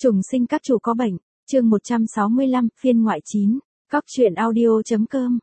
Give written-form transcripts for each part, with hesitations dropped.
Trùng sinh các chủ có bệnh, chương 165, phiên ngoại 9, Cóc truyện audio.com,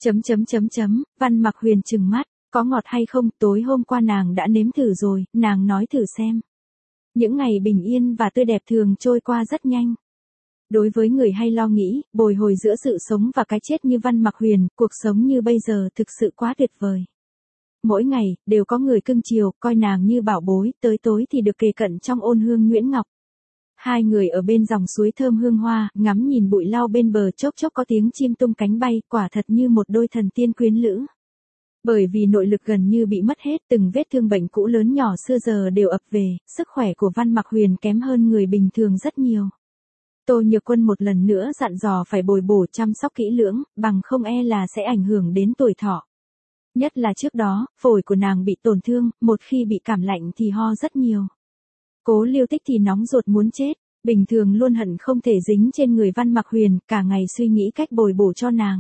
Văn Mặc Huyền trừng mắt, có ngọt hay không, tối hôm qua nàng đã nếm thử rồi, nàng nói thử xem. Những ngày bình yên và tươi đẹp thường trôi qua rất nhanh. Đối với người hay lo nghĩ, bồi hồi giữa sự sống và cái chết như Văn Mặc Huyền, cuộc sống như bây giờ thực sự quá tuyệt vời. Mỗi ngày, đều có người cưng chiều, coi nàng như bảo bối, tới tối thì được kề cận trong ôn hương nhuyễn ngọc. Hai người ở bên dòng suối thơm hương hoa, ngắm nhìn bụi lau bên bờ, chốc chốc có tiếng chim tung cánh bay, quả thật như một đôi thần tiên quyến lữ. Bởi vì nội lực gần như bị mất hết, từng vết thương bệnh cũ lớn nhỏ xưa giờ đều ập về, sức khỏe của Văn Mặc Huyền kém hơn người bình thường rất nhiều. Tô Nhược Quân một lần nữa dặn dò phải bồi bổ chăm sóc kỹ lưỡng, bằng không e là sẽ ảnh hưởng đến tuổi thọ. Nhất là trước đó, phổi của nàng bị tổn thương, một khi bị cảm lạnh thì ho rất nhiều. Cố Liêu Tích thì nóng ruột muốn chết, bình thường luôn hận không thể dính trên người Văn Mặc Huyền, cả ngày suy nghĩ cách bồi bổ cho nàng.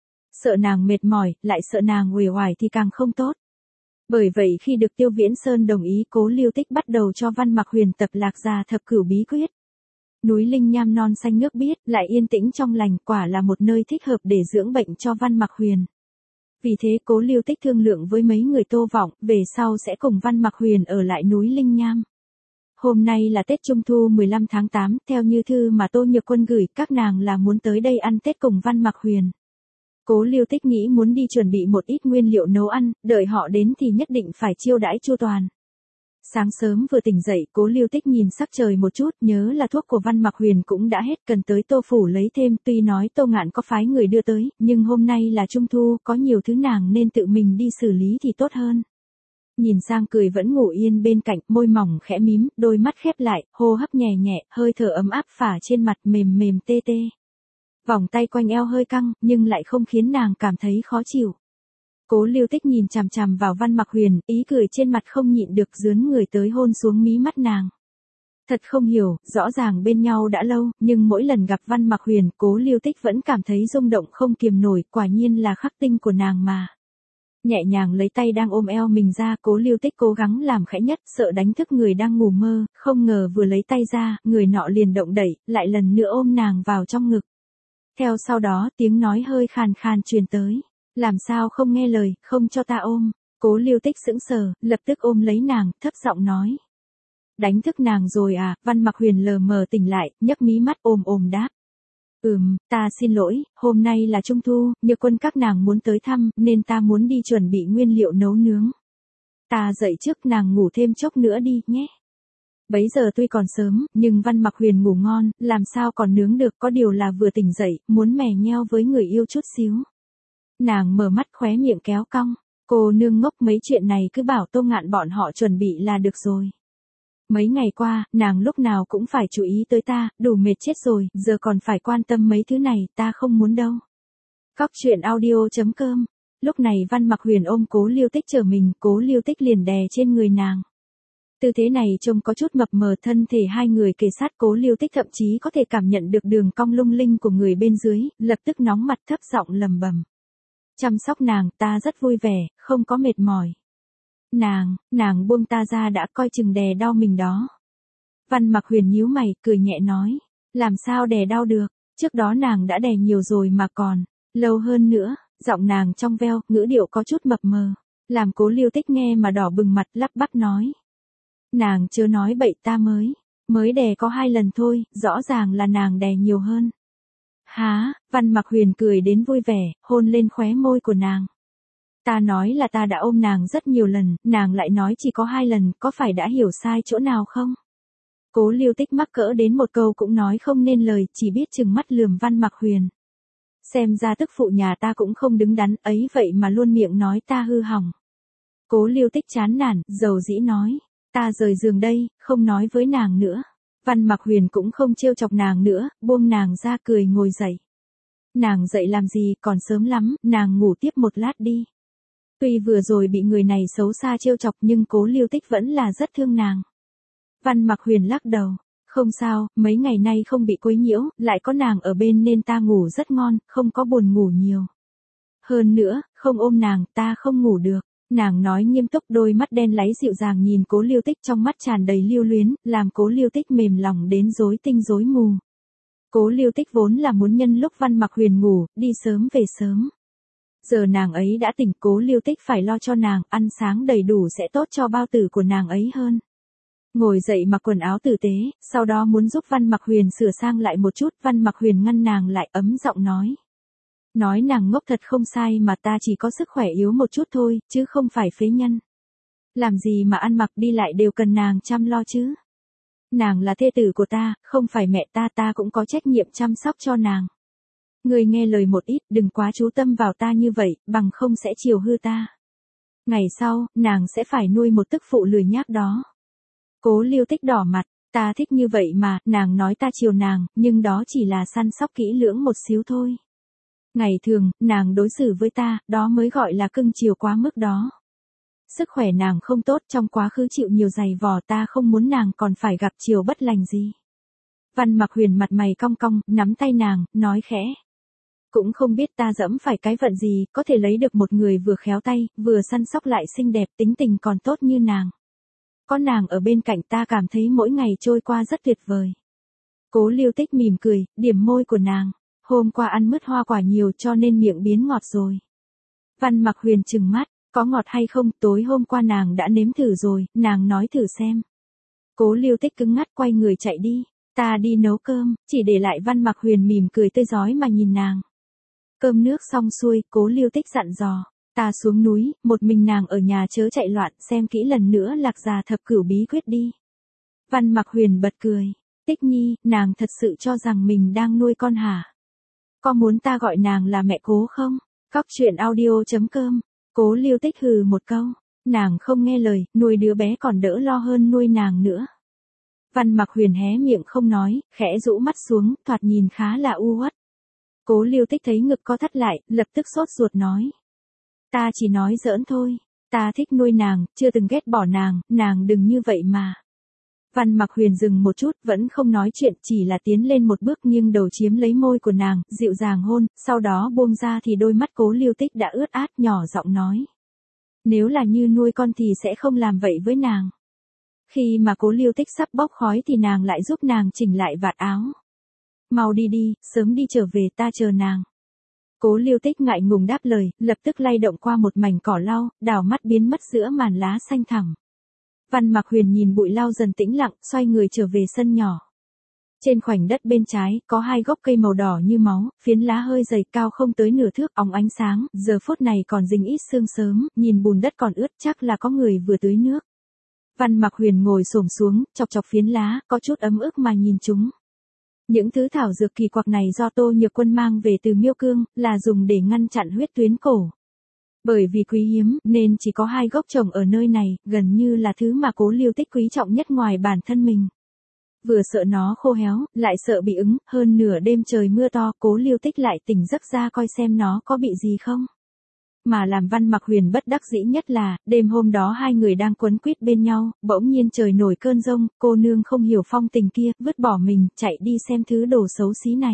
Sợ nàng mệt mỏi, lại sợ nàng uể oải thì càng không tốt. Bởi vậy khi được Tiêu Viễn Sơn đồng ý, Cố Liêu Tích bắt đầu cho Văn Mặc Huyền tập Lạc Gia Thập Cửu Bí Quyết. Núi linh nham non xanh nước biếc, lại yên tĩnh trong lành, quả là một nơi thích hợp để dưỡng bệnh cho Văn Mặc Huyền. Vì thế Cố Liêu Tích thương lượng với mấy người Tô Vọng, về sau sẽ cùng Văn Mặc Huyền ở lại núi linh nham. Hôm nay là Tết Trung Thu 15 tháng 8, theo như thư mà Tô Nhược Quân gửi, các nàng là muốn tới đây ăn Tết cùng Văn Mặc Huyền. Cố Liêu Tích nghĩ muốn đi chuẩn bị một ít nguyên liệu nấu ăn, đợi họ đến thì nhất định phải chiêu đãi chu toàn. Sáng sớm vừa tỉnh dậy, Cố Liêu Tích nhìn sắc trời một chút, nhớ là thuốc của Văn Mặc Huyền cũng đã hết, cần tới Tô phủ lấy thêm, tuy nói Tô Ngạn có phái người đưa tới, nhưng hôm nay là Trung Thu, có nhiều thứ nàng nên tự mình đi xử lý thì tốt hơn. Nhìn sang cười vẫn ngủ yên bên cạnh, môi mỏng khẽ mím, đôi mắt khép lại, hô hấp nhẹ nhẹ, hơi thở ấm áp phả trên mặt mềm mềm tê tê. Vòng tay quanh eo hơi căng, nhưng lại không khiến nàng cảm thấy khó chịu. Cố Liêu Tích nhìn chằm chằm vào Văn Mặc Huyền, ý cười trên mặt không nhịn được dướn người tới hôn xuống mí mắt nàng. Thật không hiểu, rõ ràng bên nhau đã lâu, nhưng mỗi lần gặp Văn Mặc Huyền, Cố Liêu Tích vẫn cảm thấy rung động không kiềm nổi, quả nhiên là khắc tinh của nàng mà. Nhẹ nhàng lấy tay đang ôm eo mình ra, Cố Liêu Tích cố gắng làm khẽ nhất, sợ đánh thức người đang ngủ mơ, không ngờ vừa lấy tay ra, người nọ liền động đẩy, lại lần nữa ôm nàng vào trong ngực. Theo sau đó, tiếng nói hơi khàn khàn truyền tới. Làm sao không nghe lời, không cho ta ôm. Cố Liêu Tích sững sờ, lập tức ôm lấy nàng, thấp giọng nói. Đánh thức nàng rồi à? Văn Mặc Huyền lờ mờ tỉnh lại, nhấc mí mắt ồm đáp. Ta xin lỗi, hôm nay là Trung Thu, Nhược Quân các nàng muốn tới thăm, nên ta muốn đi chuẩn bị nguyên liệu nấu nướng. Ta dậy trước, nàng ngủ thêm chốc nữa đi, nhé. Bấy giờ tuy còn sớm, nhưng Văn Mặc Huyền ngủ ngon, làm sao còn nướng được, có điều là vừa tỉnh dậy, muốn mè nheo với người yêu chút xíu. Nàng mở mắt khóe miệng kéo cong, cô nương ngốc, mấy chuyện này cứ bảo Tô Ngạn bọn họ chuẩn bị là được rồi. Mấy ngày qua, nàng lúc nào cũng phải chú ý tới ta, đủ mệt chết rồi, giờ còn phải quan tâm mấy thứ này, ta không muốn đâu. Cóc truyện audio.com. Lúc này Văn Mặc Huyền ôm Cố Liêu Tích trở mình, Cố Liêu Tích liền đè trên người nàng. Tư thế này trông có chút mập mờ, thân thể hai người kề sát, Cố Liêu Tích thậm chí có thể cảm nhận được đường cong lung linh của người bên dưới, lập tức nóng mặt thấp giọng lầm bầm. Chăm sóc nàng, ta rất vui vẻ, không có mệt mỏi. Nàng buông ta ra đã, coi chừng đè đau mình đó. Văn Mặc Huyền nhíu mày, cười nhẹ nói. Làm sao đè đau được, trước đó nàng đã đè nhiều rồi mà còn, lâu hơn nữa, giọng nàng trong veo, ngữ điệu có chút mập mờ. Làm Cố Liêu Tích nghe mà đỏ bừng mặt, lắp bắp nói. Nàng chớ nói bậy, ta mới đè có 2 lần thôi, rõ ràng là nàng đè nhiều hơn. Há, Văn Mặc Huyền cười đến vui vẻ, hôn lên khóe môi của nàng. Ta nói là ta đã ôm nàng rất nhiều lần, nàng lại nói chỉ có 2 lần, có phải đã hiểu sai chỗ nào không? Cố Liêu Tích mắc cỡ đến một câu cũng nói không nên lời, chỉ biết trừng mắt lườm Văn Mặc Huyền. Xem ra tức phụ nhà ta cũng không đứng đắn, ấy vậy mà luôn miệng nói ta hư hỏng. Cố Liêu Tích chán nản, dầu dĩ nói. Ta rời giường đây, không nói với nàng nữa. Văn Mặc Huyền cũng không trêu chọc nàng nữa, buông nàng ra cười ngồi dậy. Nàng dậy làm gì, còn sớm lắm, nàng ngủ tiếp một lát đi. Tuy vừa rồi bị người này xấu xa trêu chọc nhưng Cố Liêu Tích vẫn là rất thương nàng. Văn Mặc Huyền lắc đầu. Không sao, mấy ngày nay không bị quấy nhiễu, lại có nàng ở bên nên ta ngủ rất ngon, không có buồn ngủ nhiều. Hơn nữa, không ôm nàng, ta không ngủ được. Nàng nói nghiêm túc, đôi mắt đen láy dịu dàng nhìn Cố Lưu Tích, trong mắt tràn đầy lưu luyến, làm Cố Lưu Tích mềm lòng đến rối tinh rối mù. Cố Lưu Tích vốn là muốn nhân lúc Văn Mặc Huyền ngủ, đi sớm về sớm. Giờ nàng ấy đã tỉnh, Cố Lưu Tích phải lo cho nàng, ăn sáng đầy đủ sẽ tốt cho bao tử của nàng ấy hơn. Ngồi dậy mặc quần áo tử tế, sau đó muốn giúp Văn Mặc Huyền sửa sang lại một chút, Văn Mặc Huyền ngăn nàng lại, ấm giọng nói. Nói nàng ngốc thật không sai, mà ta chỉ có sức khỏe yếu một chút thôi, chứ không phải phế nhân. Làm gì mà ăn mặc đi lại đều cần nàng chăm lo chứ. Nàng là thê tử của ta, không phải mẹ ta, ta cũng có trách nhiệm chăm sóc cho nàng. Ngươi nghe lời một ít, đừng quá chú tâm vào ta như vậy, bằng không sẽ chiều hư ta. Ngày sau, nàng sẽ phải nuôi một tức phụ lười nhác đó. Cố Lưu Tích đỏ mặt, ta thích như vậy mà, nàng nói ta chiều nàng, nhưng đó chỉ là săn sóc kỹ lưỡng một xíu thôi. Ngày thường, nàng đối xử với ta, đó mới gọi là cưng chiều quá mức đó. Sức khỏe nàng không tốt, trong quá khứ chịu nhiều giày vò, ta không muốn nàng còn phải gặp chiều bất lành gì. Văn Mặc Huyền mặt mày cong cong, nắm tay nàng, nói khẽ. Cũng không biết ta dẫm phải cái vận gì, có thể lấy được một người vừa khéo tay, vừa săn sóc lại xinh đẹp, tính tình còn tốt như nàng. Có nàng ở bên cạnh ta cảm thấy mỗi ngày trôi qua rất tuyệt vời. Cố Lưu Tích mỉm cười, điểm môi của nàng. Hôm qua ăn mứt hoa quả nhiều cho nên miệng biến ngọt rồi. Văn Mặc Huyền trừng mắt, có ngọt hay không, tối hôm qua nàng đã nếm thử rồi, nàng nói thử xem. Cố Lưu Tích cứng ngắt quay người chạy đi, ta đi nấu cơm, chỉ để lại Văn Mặc Huyền mỉm cười tươi rói mà nhìn nàng. Cơm nước xong xuôi, Cố Lưu Tích dặn dò, ta xuống núi, một mình nàng ở nhà chớ chạy loạn, xem kỹ lần nữa Lạc Già Thập Cửu bí quyết đi. Văn Mặc Huyền bật cười, Tích Nhi, nàng thật sự cho rằng mình đang nuôi con hả? Có muốn ta gọi nàng là mẹ Cố không? Cóc truyện audio.com. Cố Lưu Tích hừ một câu, nàng không nghe lời, nuôi đứa bé còn đỡ lo hơn nuôi nàng nữa. Văn Mặc Huyền hé miệng không nói, khẽ rũ mắt xuống, thoạt nhìn khá là u uất. Cố Lưu Tích thấy ngực co thắt lại, lập tức sốt ruột nói. Ta chỉ nói giỡn thôi, ta thích nuôi nàng, chưa từng ghét bỏ nàng đừng như vậy mà. Văn Mặc Huyền dừng một chút, vẫn không nói chuyện, chỉ là tiến lên một bước nghiêng đầu chiếm lấy môi của nàng, dịu dàng hôn, sau đó buông ra thì đôi mắt Cố Lưu Tích đã ướt át, nhỏ giọng nói. Nếu là như nuôi con thì sẽ không làm vậy với nàng. Khi mà Cố Lưu Tích sắp bốc khói thì nàng lại giúp nàng chỉnh lại vạt áo. Mau đi đi, sớm đi trở về, ta chờ nàng. Cố Lưu Tích ngại ngùng đáp lời, lập tức lay động qua một mảnh cỏ lau, đảo mắt biến mất giữa màn lá xanh thẳm. Văn Mặc Huyền nhìn bụi lau dần tĩnh lặng, xoay người trở về sân nhỏ. Trên khoảnh đất bên trái, có hai gốc cây màu đỏ như máu, phiến lá hơi dày cao không tới nửa thước, óng ánh sáng, giờ phút này còn dính ít sương sớm, nhìn bùn đất còn ướt chắc là có người vừa tưới nước. Văn Mặc Huyền ngồi xổm xuống, chọc chọc phiến lá, có chút ấm ức mà nhìn chúng. Những thứ thảo dược kỳ quặc này do Tô Nhược Quân mang về từ Miêu Cương, là dùng để ngăn chặn huyết tuyến cổ. Bởi vì quý hiếm, nên chỉ có hai gốc trồng ở nơi này, gần như là thứ mà Cố Lưu Tích quý trọng nhất ngoài bản thân mình. Vừa sợ nó khô héo, lại sợ bị ứng, hơn nửa đêm trời mưa to, Cố Lưu Tích lại tỉnh giấc ra coi xem nó có bị gì không. Mà làm Văn Mặc Huyền bất đắc dĩ nhất là, đêm hôm đó hai người đang quấn quýt bên nhau, bỗng nhiên trời nổi cơn giông, cô nương không hiểu phong tình kia, vứt bỏ mình, chạy đi xem thứ đồ xấu xí này.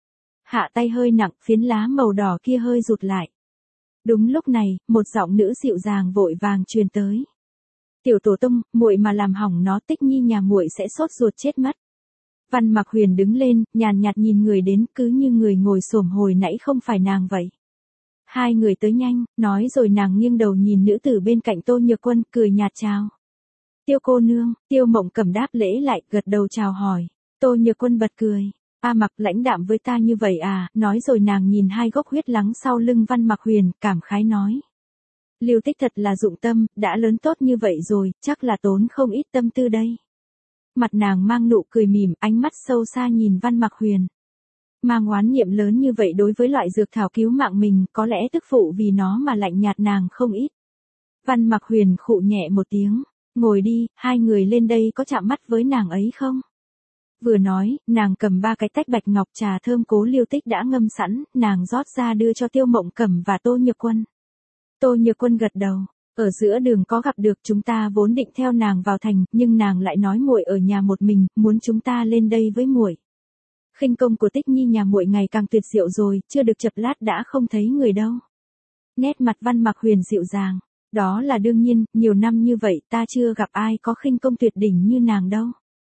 Hạ tay hơi nặng, phiến lá màu đỏ kia hơi rụt lại. Đúng lúc này, một giọng nữ dịu dàng vội vàng truyền tới. Tiểu tổ tông, muội mà làm hỏng nó, Tích Nhi nhà muội sẽ sốt ruột chết mất. Văn Mặc Huyền đứng lên, nhàn nhạt nhìn người đến, cứ như người ngồi xổm hồi nãy không phải nàng vậy. Hai người tới nhanh, nói rồi nàng nghiêng đầu nhìn nữ tử bên cạnh Tô Nhược Quân, cười nhạt chào. Tiêu cô nương, Tiêu Mộng Cẩm đáp lễ lại, gật đầu chào hỏi. Tô Nhược Quân bật cười. A Mặc lãnh đạm với ta như vậy à, nói rồi nàng nhìn hai gốc huyết lắng sau lưng Văn Mặc Huyền, cảm khái nói. Lưu Tích thật là dụng tâm, đã lớn tốt như vậy rồi, chắc là tốn không ít tâm tư đây. Mặt nàng mang nụ cười mỉm, ánh mắt sâu xa nhìn Văn Mặc Huyền. Mang oán niệm lớn như vậy đối với loại dược thảo cứu mạng mình, có lẽ tức phụ vì nó mà lạnh nhạt nàng không ít. Văn Mặc Huyền khụ nhẹ một tiếng, ngồi đi, hai người lên đây có chạm mắt với nàng ấy không? Vừa nói, nàng cầm ba cái tách bạch ngọc trà thơm Cố Lưu Tích đã ngâm sẵn, nàng rót ra đưa cho Tiêu Mộng Cẩm và Tô Nhược Quân. Tô Nhược Quân gật đầu, ở giữa đường có gặp được, chúng ta vốn định theo nàng vào thành, nhưng nàng lại nói muội ở nhà một mình, muốn chúng ta lên đây với muội. Khinh công của Tích Nhi nhà muội ngày càng tuyệt diệu rồi, chưa được chập lát đã không thấy người đâu. Nét mặt Văn Mặc Huyền dịu dàng, Đó là đương nhiên, nhiều năm như vậy ta chưa gặp ai có khinh công tuyệt đỉnh như nàng đâu.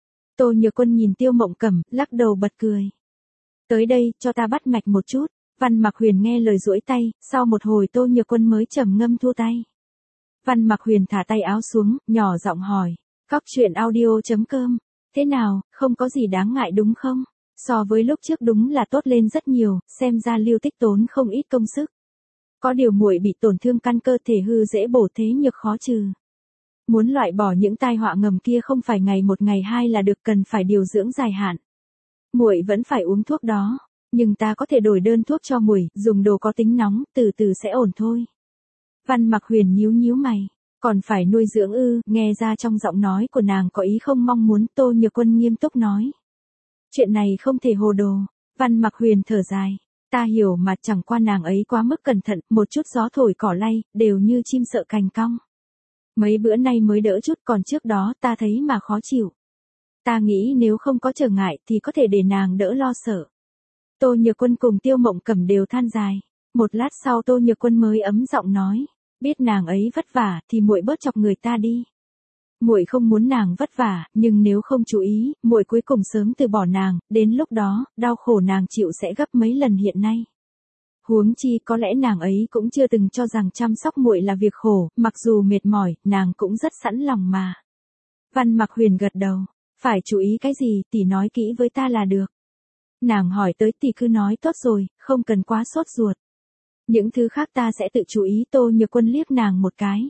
Tô Nhược Quân nhìn Tiêu Mộng Cẩm, lắc đầu bật cười. Tới đây, cho ta bắt mạch một chút. Văn Mặc Huyền nghe lời duỗi tay, sau một hồi Tô Nhược Quân mới trầm ngâm thua tay. Văn Mặc Huyền thả tay áo xuống, nhỏ giọng hỏi. Cóc truyện audio.com. Thế nào, không có gì đáng ngại đúng không? So với lúc trước đúng là tốt lên rất nhiều, xem ra Lưu Tích tốn không ít công sức. Có điều muội bị tổn thương căn cơ thể hư dễ bổ thế nhược khó trừ. Muốn loại bỏ những tai họa ngầm kia không phải ngày một ngày hai là được, cần phải điều dưỡng dài hạn. Muội vẫn phải uống thuốc đó, nhưng ta có thể đổi đơn thuốc cho muội, dùng đồ có tính nóng, từ từ sẽ ổn thôi. Văn Mặc Huyền nhíu nhíu mày, còn phải nuôi dưỡng ư? Nghe ra trong giọng nói của nàng có ý không mong muốn. Tô Nhược Quân nghiêm túc nói. Chuyện này không thể hồ đồ. Văn Mặc Huyền thở dài. Ta hiểu mà, chẳng qua nàng ấy quá mức cẩn thận, một chút gió thổi cỏ lay, đều như chim sợ cành cong. Mấy bữa nay mới đỡ chút, còn trước đó ta thấy mà khó chịu. Ta nghĩ nếu không có trở ngại thì có thể để nàng đỡ lo sợ. Tô Nhược Quân cùng Tiêu Mộng Cẩm đều than dài. Một lát sau Tô Nhược Quân mới ấm giọng nói. Biết nàng ấy vất vả thì muội bớt chọc người ta đi. Muội không muốn nàng vất vả, nhưng nếu không chú ý, muội cuối cùng sớm từ bỏ nàng, đến lúc đó, đau khổ nàng chịu sẽ gấp mấy lần hiện nay. Huống chi có lẽ nàng ấy cũng chưa từng cho rằng chăm sóc muội là việc khổ, mặc dù mệt mỏi, nàng cũng rất sẵn lòng mà. Văn Mặc Huyền gật đầu. Phải chú ý cái gì, tỷ nói kỹ với ta là được. Nàng hỏi tới tỷ cứ nói tốt rồi, không cần quá sốt ruột. Những thứ khác ta sẽ tự chú ý. Tô Nhược Quân liếc nàng một cái.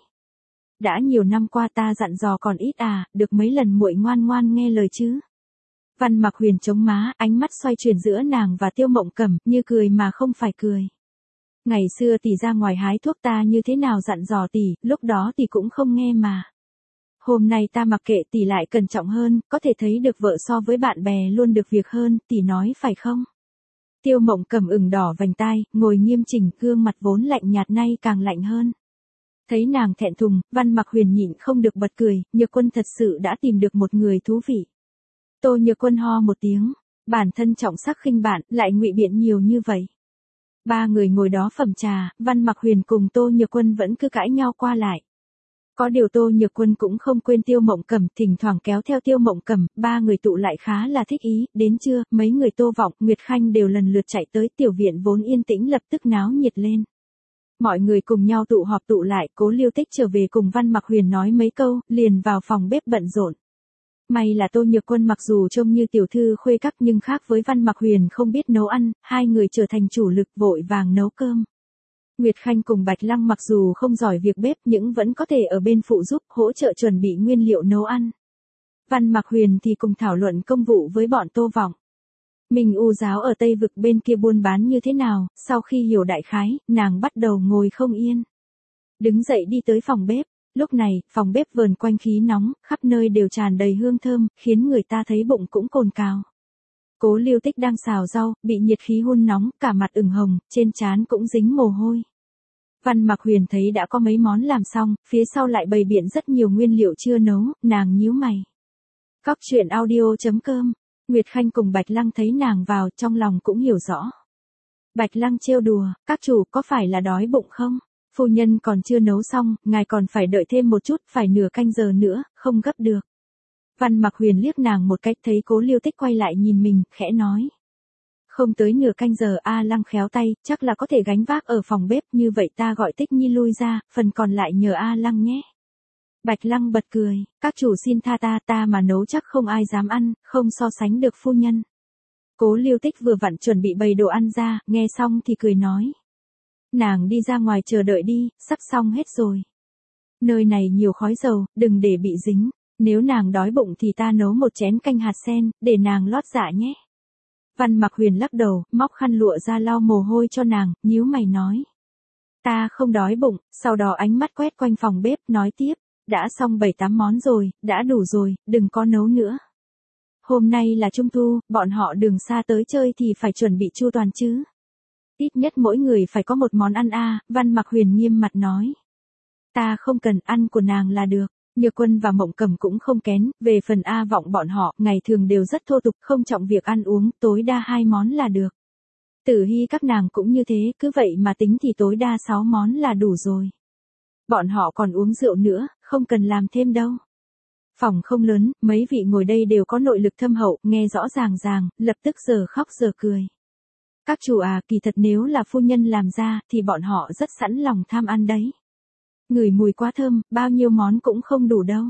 Đã nhiều năm qua ta dặn dò còn ít à, được mấy lần muội ngoan ngoan nghe lời chứ. Văn Mặc Huyền chống má, ánh mắt xoay chuyển giữa nàng và Tiêu Mộng Cẩm, như cười mà không phải cười. Ngày xưa tỷ ra ngoài hái thuốc ta như thế nào dặn dò tỷ, lúc đó tỷ cũng không nghe mà. Hôm nay ta mặc kệ tỷ lại cẩn trọng hơn, có thể thấy được vợ so với bạn bè luôn được việc hơn, tỷ nói phải không? Tiêu Mộng Cẩm ửng đỏ vành tai, ngồi nghiêm chỉnh, gương mặt vốn lạnh nhạt nay càng lạnh hơn. Thấy nàng thẹn thùng, Văn Mặc Huyền nhịn không được bật cười, Nhược Quân thật sự đã tìm được một người thú vị. Tô Nhược Quân ho một tiếng, bản thân trọng sắc khinh bạn, lại ngụy biện nhiều như vậy. Ba người ngồi đó phẩm trà, Văn Mặc Huyền cùng Tô Nhược Quân vẫn cứ cãi nhau qua lại. Có điều Tô Nhược Quân cũng không quên Tiêu Mộng Cẩm, thỉnh thoảng kéo theo Tiêu Mộng Cẩm, ba người tụ lại khá là thích ý. Đến trưa, mấy người Tô Vọng, Nguyệt Khanh đều lần lượt chạy tới, tiểu viện vốn yên tĩnh lập tức náo nhiệt lên. Mọi người cùng nhau tụ họp tụ lại, Cố Lưu Tích trở về cùng Văn Mặc Huyền nói mấy câu, liền vào phòng bếp bận rộn. May là Tô Nhược Quân mặc dù trông như tiểu thư khuê các nhưng khác với Văn Mặc Huyền không biết nấu ăn, hai người trở thành chủ lực vội vàng nấu cơm. Nguyệt Khanh cùng Bạch Lăng mặc dù không giỏi việc bếp nhưng vẫn có thể ở bên phụ giúp, hỗ trợ chuẩn bị nguyên liệu nấu ăn. Văn Mặc Huyền thì cùng thảo luận công vụ với bọn Tô Vọng. Mình U giáo ở Tây Vực bên kia buôn bán như thế nào, sau khi hiểu đại khái, nàng bắt đầu ngồi không yên. Đứng dậy đi tới phòng bếp, lúc này, phòng bếp vờn quanh khí nóng, khắp nơi đều tràn đầy hương thơm, khiến người ta thấy bụng cũng cồn cào. Cố Lưu Tích đang xào rau, bị nhiệt khí hun nóng, cả mặt ửng hồng, trên trán cũng dính mồ hôi. Văn Mặc Huyền thấy đã có mấy món làm xong, phía sau lại bày biện rất nhiều nguyên liệu chưa nấu, nàng nhíu mày. Cóc truyện audio.com. Nguyệt Khanh cùng Bạch Lăng thấy nàng vào, trong lòng cũng hiểu rõ. Bạch Lăng trêu đùa, các chủ có phải là đói bụng không? Phu nhân còn chưa nấu xong, ngài còn phải đợi thêm một chút, phải nửa canh giờ nữa, không gấp được. Văn Mặc Huyền liếc nàng một cách, thấy Cố Lưu Tích quay lại nhìn mình, khẽ nói. Không tới nửa canh giờ. A Lăng khéo tay, chắc là có thể gánh vác ở phòng bếp, như vậy ta gọi Tích Nhi lui ra, phần còn lại nhờ A Lăng nhé. Bạch Lăng bật cười, các chủ xin tha ta mà nấu chắc không ai dám ăn, không so sánh được phu nhân. Cố Lưu Tích vừa vặn chuẩn bị bày đồ ăn ra, nghe xong thì cười nói. Nàng đi ra ngoài chờ đợi đi, sắp xong hết rồi. Nơi này nhiều khói dầu, đừng để bị dính. Nếu nàng đói bụng thì ta nấu một chén canh hạt sen, để nàng lót dạ nhé. Văn Mặc Huyền lắc đầu, móc khăn lụa ra lau mồ hôi cho nàng, nhíu mày nói. Ta không đói bụng, sau đó ánh mắt quét quanh phòng bếp, nói tiếp. Đã xong 7-8 món rồi, đã đủ rồi, đừng có nấu nữa. Hôm nay là Trung Thu, bọn họ đường xa tới chơi thì phải chuẩn bị chu toàn chứ. Ít nhất mỗi người phải có một món ăn a. Văn Mặc Huyền nghiêm mặt nói. Ta không cần, ăn của nàng là được. Nhược Quân và Mộng Cẩm cũng không kén, về phần A Vọng bọn họ, ngày thường đều rất thô tục, không trọng việc ăn uống, tối đa 2 món là được. Tử Hy các nàng cũng như thế, cứ vậy mà tính thì tối đa 6 món là đủ rồi. Bọn họ còn uống rượu nữa, không cần làm thêm đâu. Phòng không lớn, mấy vị ngồi đây đều có nội lực thâm hậu, nghe rõ ràng, lập tức giờ khóc giờ cười. Các chủ à, kỳ thật nếu là phu nhân làm ra, thì bọn họ rất sẵn lòng tham ăn đấy. Ngửi mùi quá thơm, bao nhiêu món cũng không đủ đâu.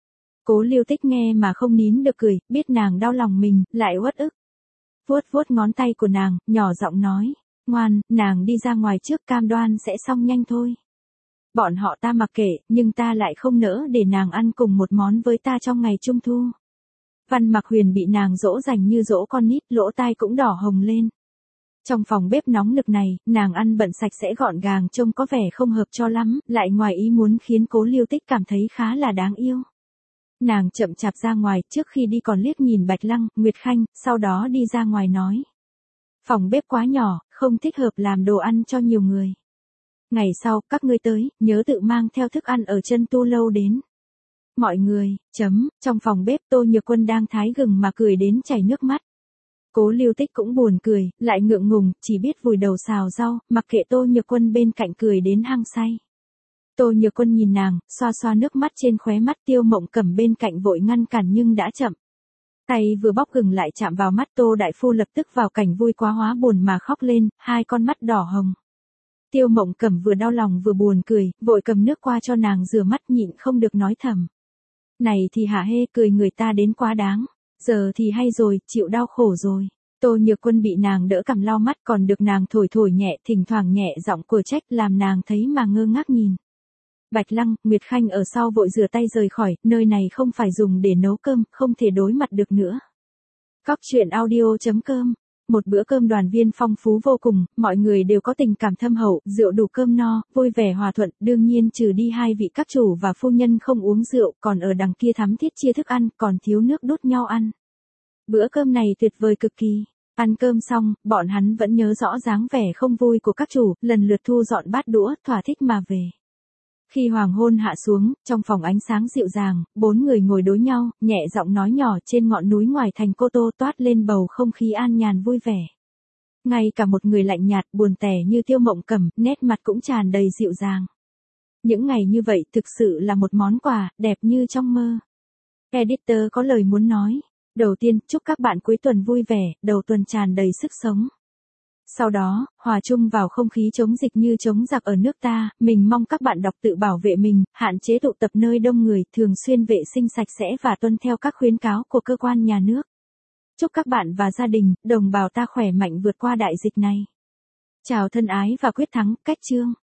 Cố Lưu Tích nghe mà không nín được cười, biết nàng đau lòng mình, lại uất ức. Vuốt ngón tay của nàng, nhỏ giọng nói, ngoan, nàng đi ra ngoài trước, cam đoan sẽ xong nhanh thôi. Bọn họ ta mặc kệ, nhưng ta lại không nỡ để nàng ăn cùng một món với ta trong ngày Trung Thu. Văn Mặc Huyền bị nàng dỗ dành như dỗ con nít, lỗ tai cũng đỏ hồng lên. Trong phòng bếp nóng nực này, nàng ăn bận sạch sẽ gọn gàng trông có vẻ không hợp cho lắm, lại ngoài ý muốn khiến Cố Lưu Tích cảm thấy khá là đáng yêu. Nàng chậm chạp ra ngoài, trước khi đi còn liếc nhìn Bạch Lăng, Nguyệt Khanh, sau đó đi ra ngoài nói. Phòng bếp quá nhỏ, không thích hợp làm đồ ăn cho nhiều người. Ngày sau, các ngươi tới, nhớ tự mang theo thức ăn ở chân tu lâu đến. Mọi người, trong phòng bếp Tô Nhược Quân đang thái gừng mà cười đến chảy nước mắt. Cố Lưu Tích cũng buồn cười, lại ngượng ngùng, chỉ biết vùi đầu xào rau, mặc kệ Tô Nhược Quân bên cạnh cười đến hăng say. Tô Nhược Quân nhìn nàng, xoa nước mắt trên khóe mắt. Tiêu Mộng Cẩm bên cạnh vội ngăn cản nhưng đã chậm. Tay vừa bóc gừng lại chạm vào mắt Tô đại phu lập tức vào cảnh vui quá hóa buồn mà khóc lên, hai con mắt đỏ hồng. Tiêu Mộng Cẩm vừa đau lòng vừa buồn cười, vội cầm nước qua cho nàng rửa mắt nhịn không được nói thầm. Này thì hả hê, cười người ta đến quá đáng. Giờ thì hay rồi, chịu đau khổ rồi. Tô Nhược Quân bị nàng đỡ cầm lau mắt còn được nàng thổi nhẹ, thỉnh thoảng nhẹ giọng của trách làm nàng thấy mà ngơ ngác nhìn. Bạch Lăng, Nguyệt Khanh ở sau vội rửa tay rời khỏi, nơi này không phải dùng để nấu cơm, không thể đối mặt được nữa. Cóc truyện audio.com. Một bữa cơm đoàn viên phong phú vô cùng, mọi người đều có tình cảm thâm hậu, rượu đủ cơm no, vui vẻ hòa thuận, đương nhiên trừ đi hai vị các chủ và phu nhân không uống rượu, còn ở đằng kia thắm thiết chia thức ăn, còn thiếu nước đút nhau ăn. Bữa cơm này tuyệt vời cực kỳ. Ăn cơm xong, bọn hắn vẫn nhớ rõ dáng vẻ không vui của các chủ, lần lượt thu dọn bát đũa, thỏa thích mà về. Khi hoàng hôn hạ xuống, trong phòng ánh sáng dịu dàng, bốn người ngồi đối nhau, nhẹ giọng nói nhỏ trên ngọn núi ngoài thành Cô Tô toát lên bầu không khí an nhàn vui vẻ. Ngay cả một người lạnh nhạt buồn tẻ như Tiêu Mộng Cẩm, nét mặt cũng tràn đầy dịu dàng. Những ngày như vậy thực sự là một món quà, đẹp như trong mơ. Editor có lời muốn nói. Đầu tiên, chúc các bạn cuối tuần vui vẻ, đầu tuần tràn đầy sức sống. Sau đó, hòa chung vào không khí chống dịch như chống giặc ở nước ta, mình mong các bạn đọc tự bảo vệ mình, hạn chế tụ tập nơi đông người, thường xuyên vệ sinh sạch sẽ và tuân theo các khuyến cáo của cơ quan nhà nước. Chúc các bạn và gia đình, đồng bào ta khỏe mạnh vượt qua đại dịch này. Chào thân ái và quyết thắng, cách chương.